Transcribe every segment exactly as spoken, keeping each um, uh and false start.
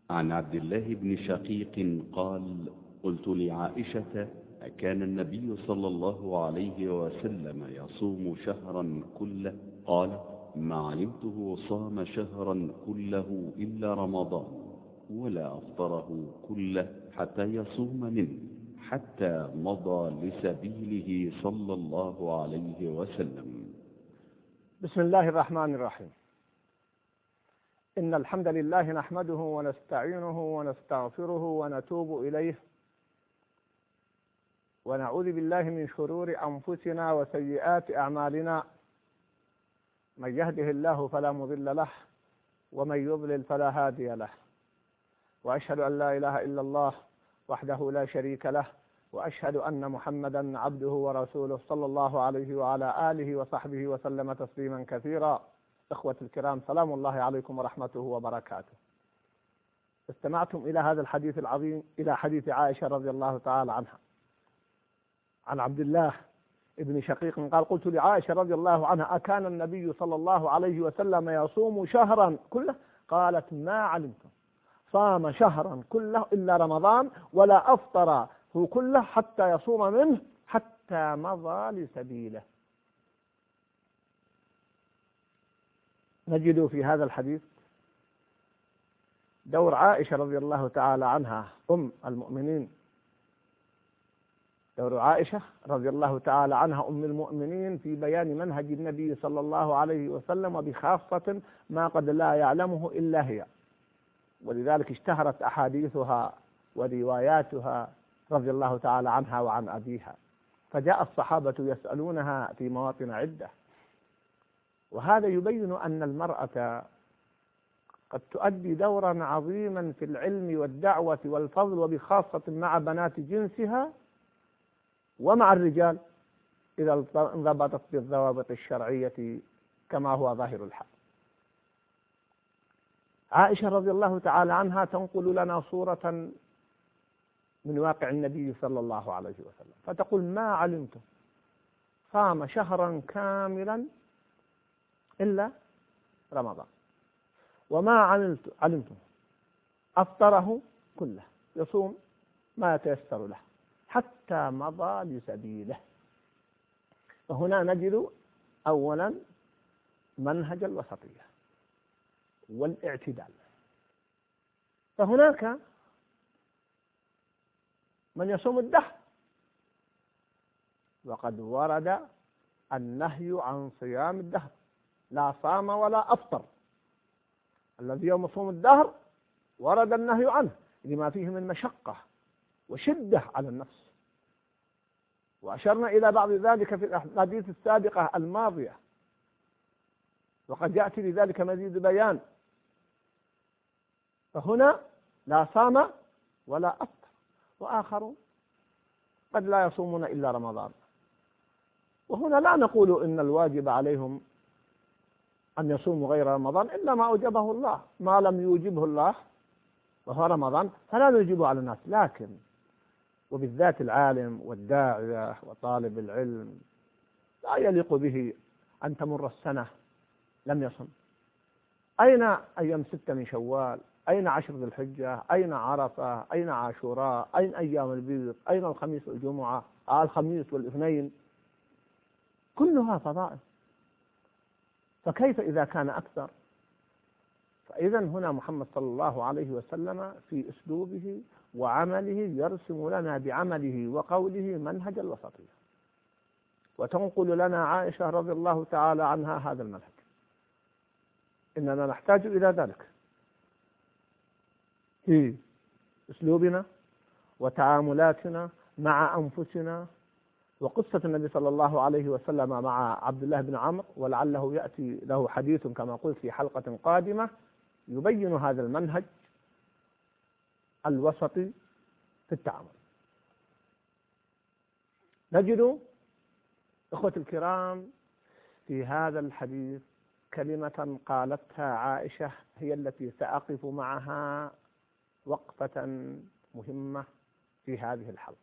عن عبد الله بن شقيق قال: قلت لعائشة: أكان النبي صلى الله عليه وسلم يصوم شهرا كله؟ قال: ما علمته صام شهرا كله إلا رمضان، ولا أفطره كله حتى يصوم منه، حتى مضى لسبيله صلى الله عليه وسلم. بسم الله الرحمن الرحيم. إن الحمد لله نحمده ونستعينه ونستغفره ونتوب إليه، ونعوذ بالله من شرور أنفسنا وسيئات أعمالنا. من يهده الله فلا مضل له، ومن يضلل فلا هادي له. وأشهد أن لا إله إلا الله وحده لا شريك له، وأشهد أن محمدا عبده ورسوله صلى الله عليه وعلى آله وصحبه وسلم تسليما كثيرا. إخوة الكرام، سلام الله عليكم ورحمته وبركاته. استمعتم إلى هذا الحديث العظيم، إلى حديث عائشة رضي الله تعالى عنها، عن عبد الله ابن شقيق قال: قلت لعائشة رضي الله عنها: أكان النبي صلى الله عليه وسلم يصوم شهرا كله؟ قالت: ما علمت صام شهرا كله إلا رمضان، ولا أفطره كله حتى يصوم منه، حتى مضى لسبيله. نجد في هذا الحديث دور عائشة رضي الله تعالى عنها أم المؤمنين، دور عائشة رضي الله تعالى عنها أم المؤمنين في بيان منهج النبي صلى الله عليه وسلم، وبخاصة ما قد لا يعلمه إلا هي، ولذلك اشتهرت أحاديثها ورواياتها رضي الله تعالى عنها وعن أبيها، فجاء الصحابة يسألونها في مواطن عدة. وهذا يبين أن المرأة قد تؤدي دورا عظيما في العلم والدعوة والفضل، وبخاصة مع بنات جنسها ومع الرجال، إذا انضبطت بالضوابط الشرعية كما هو ظاهر الحال. عائشة رضي الله تعالى عنها تنقل لنا صورة من واقع النبي صلى الله عليه وسلم، فتقول: ما علمت صام شهرا كاملا إلا رمضان، وما علمت علمت أفطره كله، يصوم ما يتيسر له حتى مضى لسبيله. وهنا نجد أولا منهج الوسطية والاعتدال. فهناك من يصوم الدهر، وقد ورد النهي عن صيام الدهر، لا صام ولا أفطر. الذي يوم صوم الدهر ورد النهي عنه لما فيه من مشقة وشدة على النفس، وأشرنا إلى بعض ذلك في الأحاديث السابقة الماضية، وقد يأتي لذلك مزيد بيان. فهنا لا صام ولا أفطر، وآخرون قد لا يصومون إلا رمضان. وهنا لا نقول إن الواجب عليهم أن يصوموا غير رمضان إلا ما أوجبه الله، ما لم يوجبه الله وهو رمضان فلا نوجبه على الناس. لكن وبالذات العالم والداعية وطالب العلم لا يليق به أن تمر السنة لم يصم. أين أيام ستة من شوال؟ أين عشر ذي الحجة؟ أين عرفة؟ أين عاشوراء؟ أين أيام البيض؟ أين الخميس والجمعة؟ آه الخميس والاثنين؟ كلها فضائل، فكيف إذا كان أكثر؟ فإذا هنا محمد صلى الله عليه وسلم في أسلوبه وعمله يرسم لنا بعمله وقوله منهج الوسطية، وتنقل لنا عائشة رضي الله تعالى عنها هذا المنهج. إننا نحتاج إلى ذلك في أسلوبنا وتعاملاتنا مع أنفسنا. وقصة النبي صلى الله عليه وسلم مع عبد الله بن عمرو، ولعله يأتي له حديث كما قلت في حلقة قادمة يبين هذا المنهج الوسطي في التعامل. نجد إخوة الكرام في هذا الحديث كلمة قالتها عائشة هي التي سأقف معها وقفة مهمة في هذه الحلقة،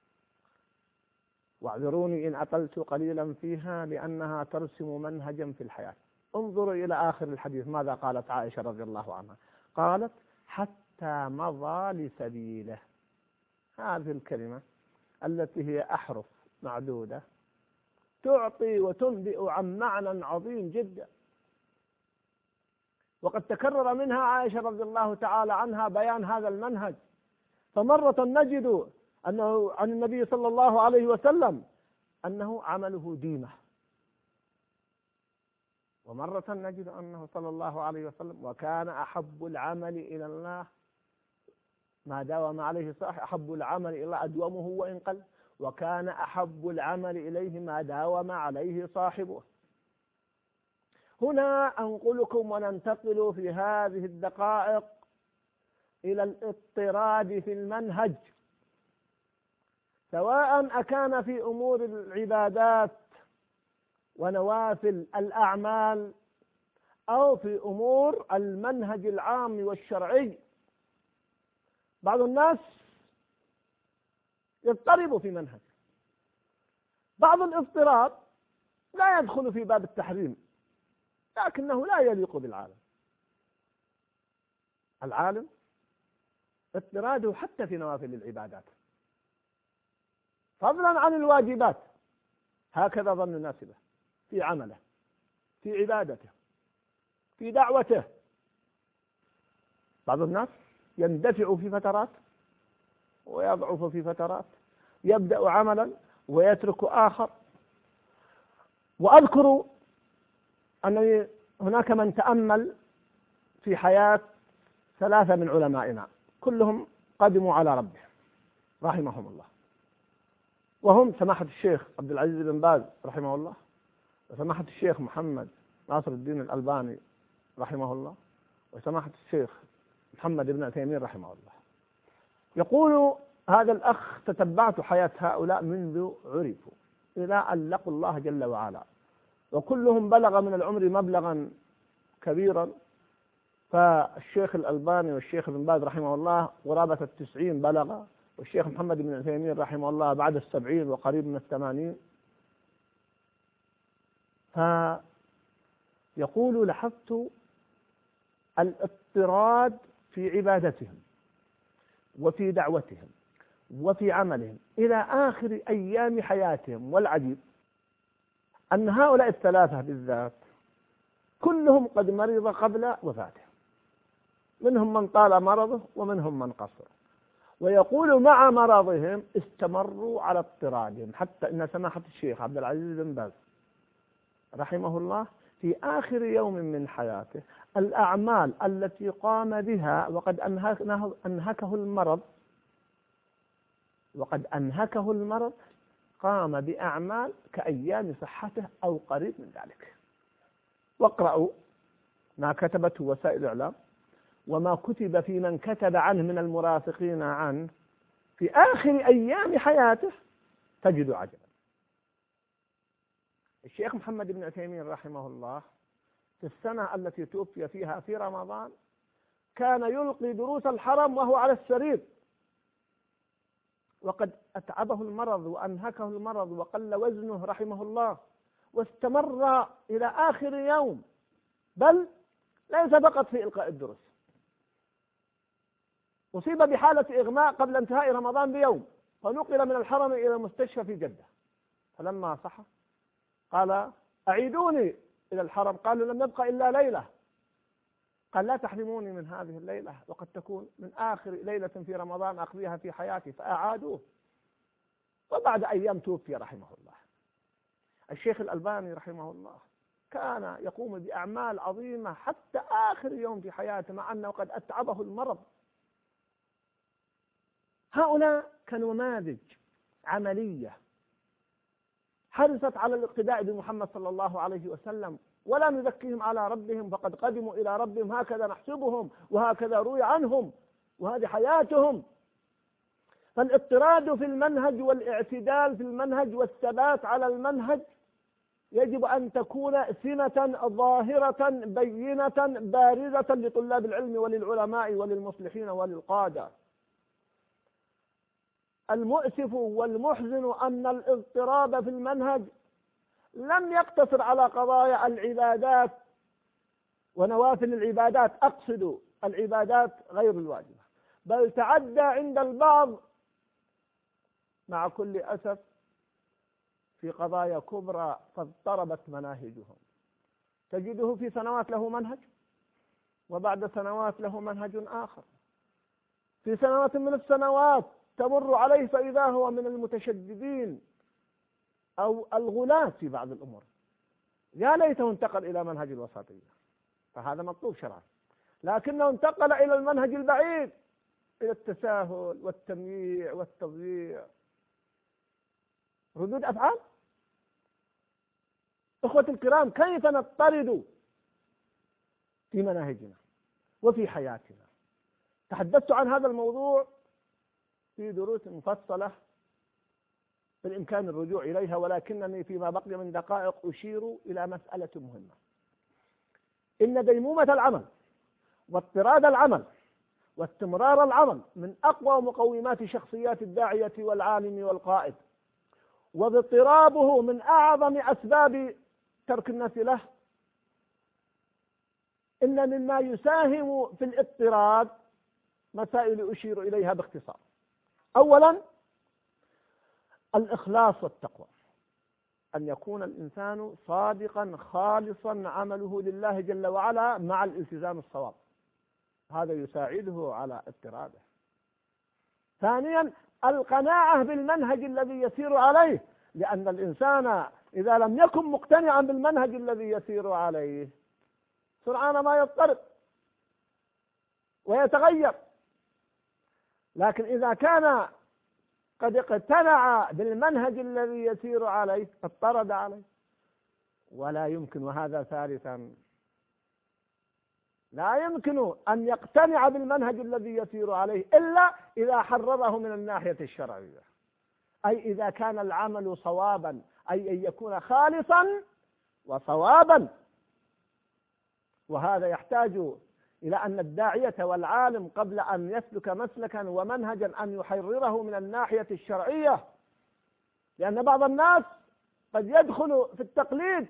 واعذروني إن أطلت قليلا فيها لأنها ترسم منهجا في الحياة. انظروا إلى آخر الحديث ماذا قالت عائشة رضي الله عنها. قالت: حتى حتى مضى لسبيله. هذه الكلمة التي هي أحرف معدودة تعطي وتنبئ عن معنى عظيم جدا، وقد تكرر منها عائشة رضي الله تعالى عنها بيان هذا المنهج. فمرة نجد أنه عن النبي صلى الله عليه وسلم أنه عمله ديمة، ومرة نجد أنه صلى الله عليه وسلم وكان أحب العمل إلى الله ما داوم عليه صاحب، أحب العمل إلى الله أدومه وإن قل، وكان أحب العمل إليه ما داوم عليه صاحبه. هنا أنقلكم وننتقل في هذه الدقائق إلى الاضطراد في المنهج، سواء أكان في أمور العبادات ونوافل الأعمال أو في أمور المنهج العام والشرعي. بعض الناس يضطرب في منهج، بعض الاضطراب لا يدخل في باب التحريم، لكنه لا يليق بالعالم. العالم اضطراده حتى في نوافل العبادات فضلا عن الواجبات، هكذا ظن الناس به في عمله، في عبادته، في دعوته. بعض الناس يندفع في فترات ويضعف في فترات، يبدأ عملا ويترك آخر. وأذكر أن هناك من تأمل في حياة ثلاثة من علمائنا كلهم قدموا على ربهم رحمهم الله، وهم سماحة الشيخ عبد العزيز بن باز رحمه الله، وسماحة الشيخ محمد ناصر الدين الألباني رحمه الله، وسماحة الشيخ محمد بن عثيمين رحمه الله. يقول هذا الأخ: تتبعت حياة هؤلاء منذ عرفوا إلى أن لقوا الله جل وعلا، وكلهم بلغ من العمر مبلغا كبيرا. فالشيخ الألباني والشيخ ابن باز رحمه الله قرابة التسعين بلغ، والشيخ محمد بن عثيمين رحمه الله بعد السبعين وقريب من الثمانين. فيقول: لاحظت الاضطراد في عبادتهم وفي دعوتهم وفي عملهم إلى آخر أيام حياتهم. والعجيب أن هؤلاء الثلاثة بالذات كلهم قد مرض قبل وفاته، منهم من طال مرضه ومنهم من قصر. ويقول مع مرضهم استمروا على اضطرادهم، حتى إن سماحة الشيخ عبد العزيز بن باز رحمه الله في آخر يوم من حياته الأعمال التي قام بها وقد أنهكه المرض وقد أنهكه المرض قام بأعمال كأيام صحته أو قريب من ذلك. واقرأوا ما كتبته وسائل الإعلام وما كتب في من كتب عنه من المرافقين عنه في آخر أيام حياته تجد عجبا. الشيخ محمد بن عثيمين رحمه الله في السنة التي توفي فيها في رمضان كان يلقي دروس الحرم وهو على السرير، وقد أتعبه المرض وأنهكه المرض وقل وزنه رحمه الله، واستمر إلى آخر يوم، بل ليس فقط في إلقاء الدروس، أصيب بحالة إغماء قبل انتهاء رمضان بيوم، فنقل من الحرم إلى المستشفى في جدة. فلما صح قال: أعيدوني إلى الحرم. قالوا: لم يبقى إلا ليلة. قال: لا تحرموني من هذه الليلة، وقد تكون من آخر ليلة في رمضان أقضيها في حياتي. فأعادوه، وبعد أيام توفي رحمه الله. الشيخ الألباني رحمه الله كان يقوم بأعمال عظيمة حتى آخر يوم في حياته، مع أنه قد أتعبه المرض. هؤلاء كنماذج عملية حرصت على الاقتداء بمحمد صلى الله عليه وسلم، ولا نزكيهم على ربهم، فقد قدموا إلى ربهم هكذا نحسبهم وهكذا روي عنهم، وهذه حياتهم. فالاضطراد في المنهج والاعتدال في المنهج والثبات على المنهج يجب أن تكون سمة ظاهرة بينة بارزة لطلاب العلم وللعلماء وللمصلحين وللقادة. المؤسف والمحزن أن الاضطراب في المنهج لم يقتصر على قضايا العبادات ونوافل العبادات، أقصد العبادات غير الواجبة، بل تعدى عند البعض مع كل أسف في قضايا كبرى فاضطربت مناهجهم. تجده في سنوات له منهج، وبعد سنوات له منهج آخر، في سنوات من السنوات تمر عليه فإذا هو من المتشددين أو الغلاة في بعض الأمور. يا ليته انتقل إلى منهج الوسطية، فهذا مطلوب شرعا، لكنه انتقل إلى المنهج البعيد، إلى التساهل والتمييع والتضييع. ردود أفعال. إخوة الكرام، كيف نضطرد في مناهجنا وفي حياتنا؟ تحدثت عن هذا الموضوع في دروس مفصلة بالإمكان الرجوع إليها، ولكنني فيما بقي من دقائق أشير إلى مسألة مهمة. إن ديمومة العمل واضطراد العمل واستمرار العمل من أقوى مقومات شخصيات الداعية والعالم والقائد، واضطرابه من أعظم أسباب ترك الناس له. إن مما يساهم في الاضطراد مسائل أشير إليها باختصار. أولا، الإخلاص والتقوى، أن يكون الإنسان صادقا خالصا عمله لله جل وعلا مع الالتزام الصواب، هذا يساعده على اضطراده. ثانيا، القناعة بالمنهج الذي يسير عليه، لأن الإنسان إذا لم يكن مقتنعا بالمنهج الذي يسير عليه سرعان ما يضطرب ويتغير. لكن إذا كان قد اقتنع بالمنهج الذي يسير عليه اضطرد عليه. ولا يمكن، وهذا ثالثا، لا يمكن أن يقتنع بالمنهج الذي يسير عليه إلا إذا حرره من الناحية الشرعية، أي إذا كان العمل صوابا، أي أن يكون خالصا وصوابا. وهذا يحتاج إلى أن الداعية والعالم قبل أن يسلك مسلكا ومنهجا أن يحرره من الناحية الشرعية، لأن بعض الناس قد يدخل في التقليد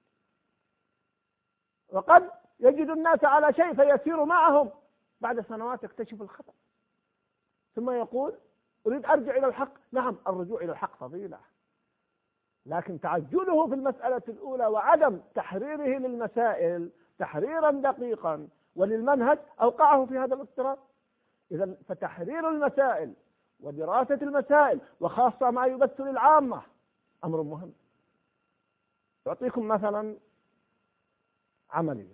وقد يجد الناس على شيء فيسير معهم، بعد سنوات يكتشف الخطأ ثم يقول أريد أرجع إلى الحق. نعم، الرجوع إلى الحق فضيلة، لكن تعجله في المسألة الأولى وعدم تحريره للمسائل تحريرا دقيقا وللمنهج أوقعه في هذا الاضطراب. إذا فتحرير المسائل ودراسة المسائل وخاصة ما يبث للعامة أمر مهم. أعطيكم مثلا عملي.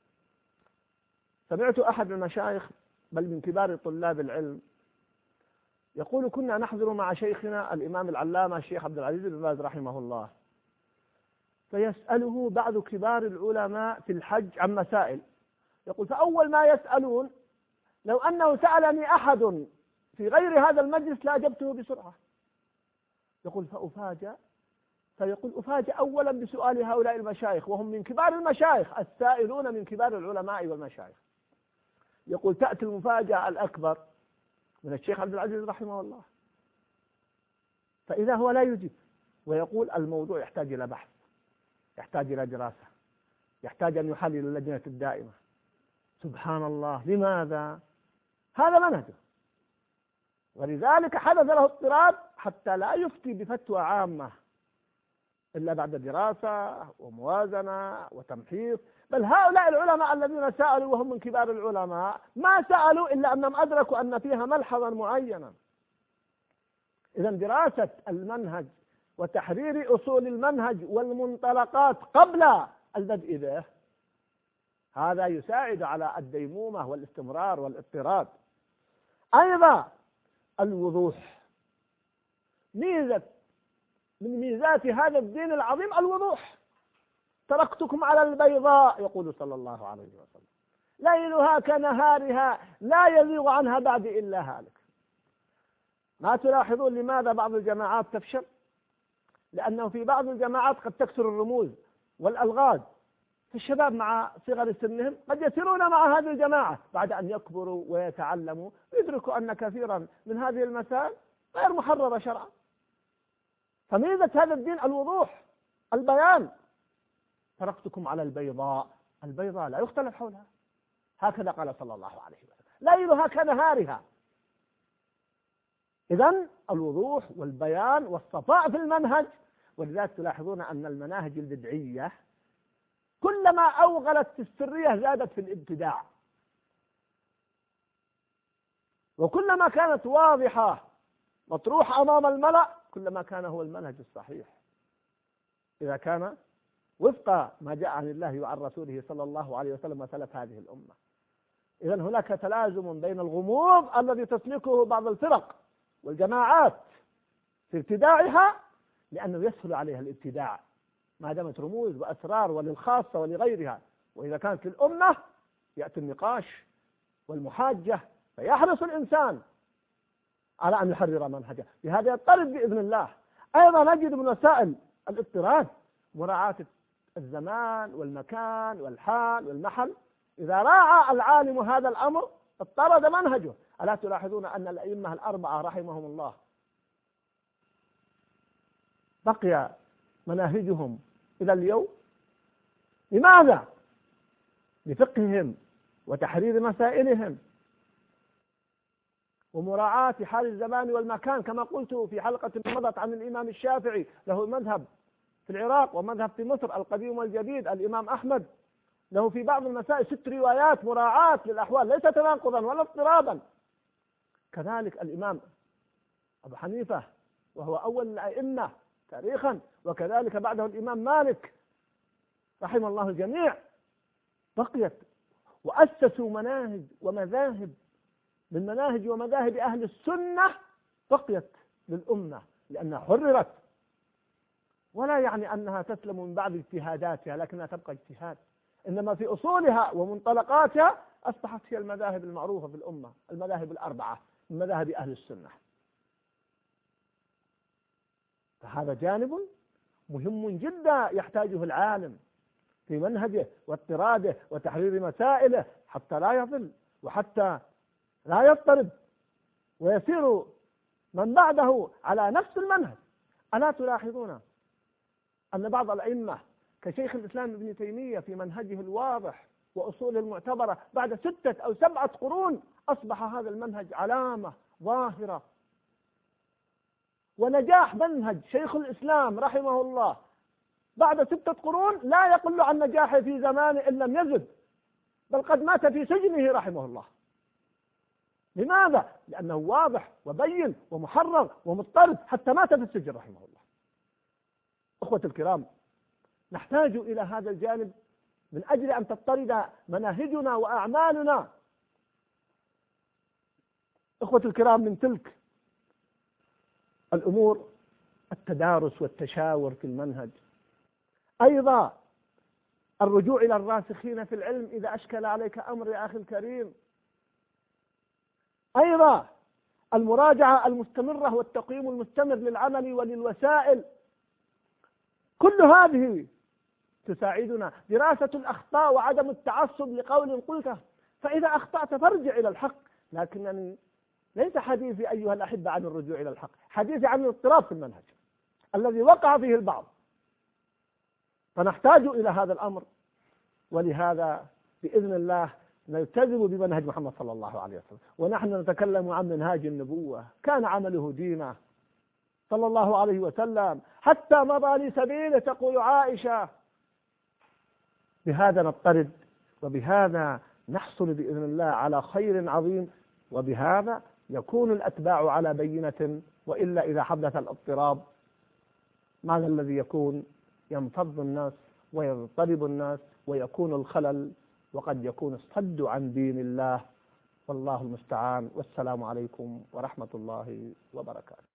سمعت أحد المشايخ بل من كبار طلاب العلم يقول: كنا نحضر مع شيخنا الإمام العلامة الشيخ عبد العزيز بن باز رحمه الله، فيسأله بعض كبار العلماء في الحج عن مسائل. يقول: فأول ما يسألون لو أنه سألني أحد في غير هذا المجلس لأجبته بسرعة. يقول: فأفاجأ، فيقول: أفاجأ أولا بسؤال هؤلاء المشايخ وهم من كبار المشايخ السائلون من كبار العلماء والمشايخ. يقول: تأتي المفاجأة الأكبر من الشيخ عبد العزيز رحمه الله، فإذا هو لا يجيب ويقول الموضوع يحتاج إلى بحث، يحتاج إلى دراسة، يحتاج أن يحلل اللجنة الدائمة. سبحان الله، لماذا؟ هذا منهجه، ولذلك حدث له اضطراب حتى لا يفتي بفتوى عامة إلا بعد دراسة وموازنة وتمحيص. بل هؤلاء العلماء الذين سألوا وهم من كبار العلماء ما سألوا إلا أنهم أدركوا أن فيها ملحظا معينا. إذا دراسة المنهج وتحرير أصول المنهج والمنطلقات قبل البدء به هذا يساعد على الديمومة والاستمرار والاضطراد. أيضا الوضوح، ميزة من ميزات هذا الدين العظيم الوضوح. تركتكم على البيضاء يقول صلى الله عليه وسلم، ليلها كنهارها لا يزيغ عنها بعد إلا هالك. ما تلاحظون لماذا بعض الجماعات تفشل؟ لأنه في بعض الجماعات قد تكثر الرموز والألغاز، فالشباب مع صغر سنهم قد يسيرون مع هذه الجماعة، بعد أن يكبروا ويتعلموا يدركوا أن كثيرا من هذه المسائل غير محررة شرعا. فميزة هذا الدين الوضوح، البيان. تركتكم على البيضاء، البيضاء لا يختلف حولها، هكذا قال صلى الله عليه وسلم، ليلها كنهارها. إذن الوضوح والبيان والصفاء في المنهج. ولذلك تلاحظون أن المناهج البدعية كلما أوغلت في السرية زادت في الابتداع، وكلما كانت واضحة مطروحة أمام الملأ كلما كان هو المنهج الصحيح، إذا كان وفق ما جاء عن الله وعن رسوله صلى الله عليه وسلم وسلف هذه الأمة. إذن هناك تلازم بين الغموض الذي تسلكه بعض الفرق والجماعات في ابتداعها، لأنه يسهل عليها الابتداع ما دامت رموز وأسرار وللخاصة ولغيرها، وإذا كانت للأمة يأتي النقاش والمحاجة، فيحرص الإنسان على أن يحرر منهجه. بهذا يضطرد بإذن الله. أيضا نجد من وسائل الاضطراد مراعاة الزمان والمكان والحال والمحل. إذا راعى العالم هذا الأمر اضطرد منهجه. ألا تلاحظون أن الأئمة الأربعة رحمهم الله بقي مناهجهم إلى اليوم؟ لماذا؟ لفقههم وتحرير مسائلهم ومراعاة حال الزمان والمكان، كما قلت في حلقة مضت عن الإمام الشافعي، له مذهب في العراق ومذهب في مصر القديم والجديد. الإمام أحمد له في بعض المسائل ست روايات مراعاة للأحوال، ليس تناقضا ولا اضطرابا. كذلك الإمام أبو حنيفة وهو أول الأئمة تاريخا، وكذلك بعده الإمام مالك رحمه الله الجميع، بقيت وأسسوا مناهج ومذاهب من مناهج ومذاهب أهل السنة بقيت للأمة لأنها حررت، ولا يعني أنها تسلم من بعض اجتهاداتها لكنها تبقى اجتهاد، إنما في أصولها ومنطلقاتها أصبحت هي المذاهب المعروفة في الأمة، المذاهب الأربعة من مذاهب أهل السنة. فهذا جانب مهم جدا يحتاجه العالم في منهجه واضطراده وتحرير مسائله حتى لا يضل وحتى لا يضطرب ويسير من بعده على نفس المنهج. ألا تلاحظون أن بعض الأئمة كشيخ الإسلام ابن تيمية في منهجه الواضح وأصوله المعتبرة بعد ستة أو سبعة قرون أصبح هذا المنهج علامة ظاهرة، ونجاح منهج شيخ الإسلام رحمه الله بعد ستة قرون لا يقل عن نجاحه في زمانه إن لم يزد، بل قد مات في سجنه رحمه الله. لماذا؟ لأنه واضح وبين ومحرر ومضطرد حتى مات في السجن رحمه الله. أخوة الكرام، نحتاج إلى هذا الجانب من أجل أن تضطرد مناهجنا وأعمالنا. أخوة الكرام، من تلك الأمور التدارس والتشاور في المنهج، أيضا الرجوع إلى الراسخين في العلم إذا أشكل عليك أمر يا أخي الكريم، أيضا المراجعة المستمرة والتقييم المستمر للعمل وللوسائل، كل هذه تساعدنا. دراسة الأخطاء وعدم التعصب لقول قلته، فإذا أخطأت فارجع إلى الحق. لكنني ليس حديثي أيها الأحبة عن الرجوع إلى الحق، حديثي عن الاضطراب في المنهج الذي وقع فيه البعض، فنحتاج إلى هذا الأمر. ولهذا بإذن الله نلتزم بمنهج محمد صلى الله عليه وسلم، ونحن نتكلم عن منهاج النبوة، كان عمله دينا صلى الله عليه وسلم حتى مضى لسبيله، تقول عائشة. بهذا نضطرد وبهذا نحصل بإذن الله على خير عظيم، وبهذا يكون الأتباع على بينة. وإلا إذا حدث الاضطراب ماذا الذي يكون؟ ينفض الناس ويضطرب الناس ويكون الخلل، وقد يكون الصد عن دين الله، والله المستعان. والسلام عليكم ورحمة الله وبركاته.